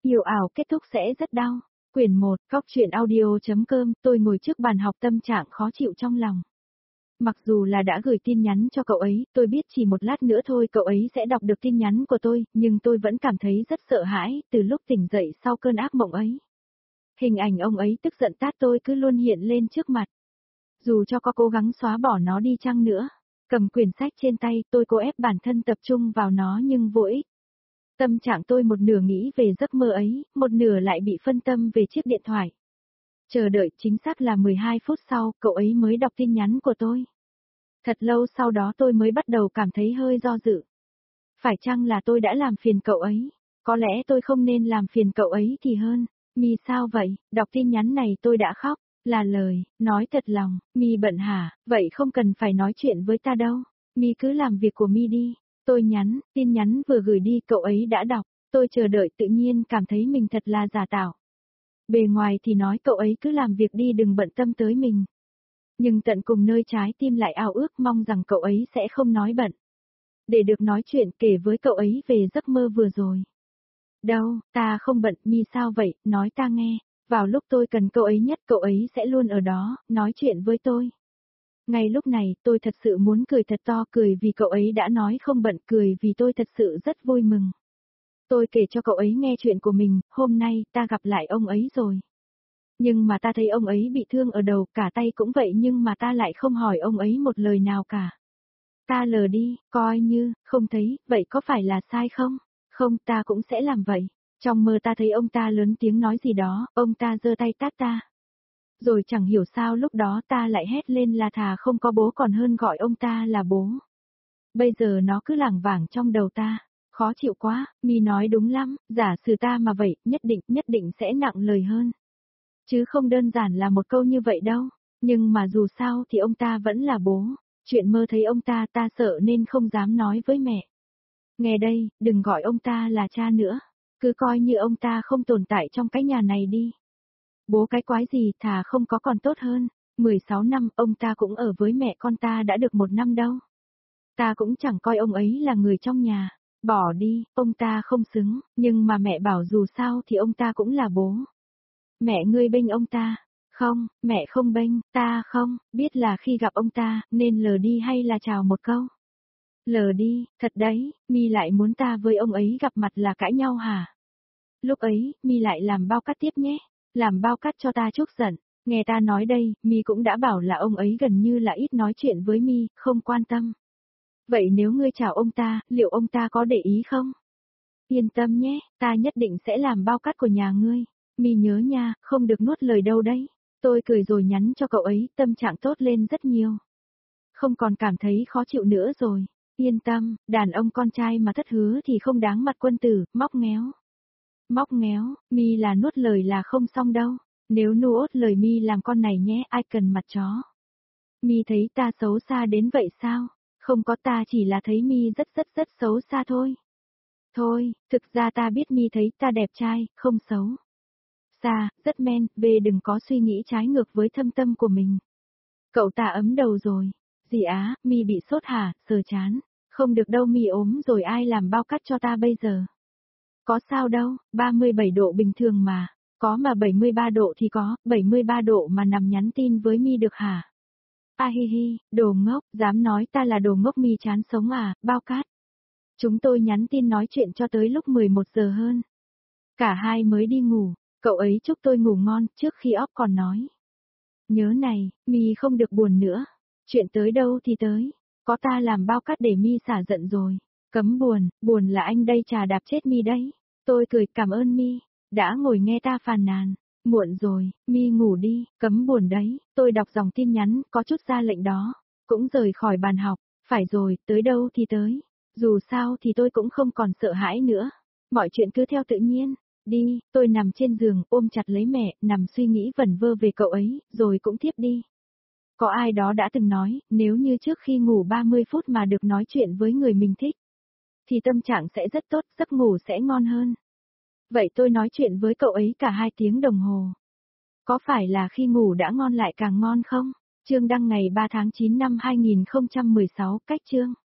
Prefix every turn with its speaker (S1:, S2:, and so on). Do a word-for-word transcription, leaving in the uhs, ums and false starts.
S1: Yêu ảo kết thúc sẽ rất đau. Quyển một, Góc truyện audio chấm com, tôi ngồi trước bàn học tâm trạng khó chịu trong lòng. Mặc dù là đã gửi tin nhắn cho cậu ấy, tôi biết chỉ một lát nữa thôi cậu ấy sẽ đọc được tin nhắn của tôi, nhưng tôi vẫn cảm thấy rất sợ hãi, từ lúc tỉnh dậy sau cơn ác mộng ấy. Hình ảnh ông ấy tức giận tát tôi cứ luôn hiện lên trước mặt. Dù cho có cố gắng xóa bỏ nó đi chăng nữa, cầm quyển sách trên tay, tôi cố ép bản thân tập trung vào nó nhưng vô ích. Tâm trạng tôi một nửa nghĩ về giấc mơ ấy, một nửa lại bị phân tâm về chiếc điện thoại. Chờ đợi chính xác là mười hai phút sau, cậu ấy mới đọc tin nhắn của tôi. Thật lâu sau đó tôi mới bắt đầu cảm thấy hơi do dự. Phải chăng là tôi đã làm phiền cậu ấy? Có lẽ tôi không nên làm phiền cậu ấy thì hơn. Mi sao vậy? Đọc tin nhắn này tôi đã khóc. Là lời, nói thật lòng. Mi bận hả? Vậy không cần phải nói chuyện với ta đâu. Mi cứ làm việc của Mi đi. Tôi nhắn, tin nhắn vừa gửi đi cậu ấy đã đọc. Tôi chờ đợi tự nhiên cảm thấy mình thật là giả tạo. Bề ngoài thì nói cậu ấy cứ làm việc đi đừng bận tâm tới mình. Nhưng tận cùng nơi trái tim lại ao ước mong rằng cậu ấy sẽ không nói bận. Để được nói chuyện kể với cậu ấy về giấc mơ vừa rồi. Đâu, ta không bận, Mi sao vậy, nói ta nghe. Vào lúc tôi cần cậu ấy nhất cậu ấy sẽ luôn ở đó, nói chuyện với tôi. Ngay lúc này, tôi thật sự muốn cười thật to, cười vì cậu ấy đã nói không bận, cười vì tôi thật sự rất vui mừng. Tôi kể cho cậu ấy nghe chuyện của mình, hôm nay, ta gặp lại ông ấy rồi. Nhưng mà ta thấy ông ấy bị thương ở đầu, cả tay cũng vậy nhưng mà ta lại không hỏi ông ấy một lời nào cả. Ta lờ đi, coi như, không thấy, vậy có phải là sai không? Không, ta cũng sẽ làm vậy. Trong mơ ta thấy ông ta lớn tiếng nói gì đó, ông ta giơ tay tát ta. Rồi chẳng hiểu sao lúc đó ta lại hét lên là thà không có bố còn hơn gọi ông ta là bố. Bây giờ nó cứ lảng vảng trong đầu ta. Khó chịu quá, Mi nói đúng lắm, giả sử ta mà vậy, nhất định, nhất định sẽ nặng lời hơn. Chứ không đơn giản là một câu như vậy đâu. Nhưng mà dù sao thì ông ta vẫn là bố. Chuyện mơ thấy ông ta ta sợ nên không dám nói với mẹ. Nghe đây, đừng gọi ông ta là cha nữa. Cứ coi như ông ta không tồn tại trong cái nhà này đi. Bố cái quái gì thà không có còn tốt hơn. mười sáu năm ông ta cũng ở với mẹ con ta đã được một năm đâu. Ta cũng chẳng coi ông ấy là người trong nhà. Bỏ đi, ông ta không xứng, nhưng mà mẹ bảo dù sao thì ông ta cũng là bố. Mẹ ngươi bênh ông ta. Không, mẹ không bênh, ta không, biết là khi gặp ông ta, nên lờ đi hay là chào một câu. Lờ đi, thật đấy, Mi lại muốn ta với ông ấy gặp mặt là cãi nhau hả? Lúc ấy, Mi lại làm bao cát tiếp nhé, làm bao cát cho ta chút giận. Nghe ta nói đây, Mi cũng đã bảo là ông ấy gần như là ít nói chuyện với Mi, không quan tâm. Vậy nếu ngươi chào ông ta, liệu ông ta có để ý không? Yên tâm nhé, ta nhất định sẽ làm bao cát của nhà ngươi. Mi nhớ nha, không được nuốt lời đâu đấy. Tôi cười rồi nhắn cho cậu ấy, tâm trạng tốt lên rất nhiều. Không còn cảm thấy khó chịu nữa rồi. Yên tâm, đàn ông con trai mà thất hứa thì không đáng mặt quân tử, móc ngéo. Móc ngéo, Mi là nuốt lời là không xong đâu. Nếu nuốt lời Mi làm con này nhé, ai cần mặt chó. Mi thấy ta xấu xa đến vậy sao? Không có, ta chỉ là thấy Mi rất rất rất xấu xa thôi. Thôi, thực ra ta biết Mi thấy ta đẹp trai, không xấu. Xa, rất men, về đừng có suy nghĩ trái ngược với thâm tâm của mình. Cậu ta ấm đầu rồi. Dì Á, Mi bị sốt hả, sờ chán. Không được đâu, Mi ốm rồi ai làm bao cát cho ta bây giờ. Có sao đâu, ba mươi bảy độ bình thường mà. Có mà bảy mươi ba độ thì có, bảy mươi ba độ mà nằm nhắn tin với Mi được hả? A hi hi, đồ ngốc, dám nói ta là đồ ngốc. Mi chán sống à, bao cát. Chúng tôi nhắn tin nói chuyện cho tới lúc mười một giờ hơn. Cả hai mới đi ngủ, cậu ấy chúc tôi ngủ ngon, trước khi óp còn nói. Nhớ này, Mi không được buồn nữa. Chuyện tới đâu thì tới. Có ta làm bao cát để Mi xả giận rồi. Cấm buồn, buồn là anh đây trà đạp chết Mi đấy. Tôi cười cảm ơn Mi, đã ngồi nghe ta phàn nàn. Muộn rồi, Mi ngủ đi, cấm buồn đấy. Tôi đọc dòng tin nhắn, có chút ra lệnh đó. Cũng rời khỏi bàn học, phải rồi, tới đâu thì tới. Dù sao thì tôi cũng không còn sợ hãi nữa. Mọi chuyện cứ theo tự nhiên. Đi, tôi nằm trên giường, ôm chặt lấy mẹ, nằm suy nghĩ vẩn vơ về cậu ấy, rồi cũng thiếp đi. Có ai đó đã từng nói, nếu như trước khi ngủ ba mươi phút mà được nói chuyện với người mình thích, thì tâm trạng sẽ rất tốt, giấc ngủ sẽ ngon hơn. Vậy tôi nói chuyện với cậu ấy cả hai tiếng đồng hồ. Có phải là khi ngủ đã ngon lại càng ngon không? Chương đăng ngày ba tháng chín năm hai nghìn không trăm mười sáu, cách chương.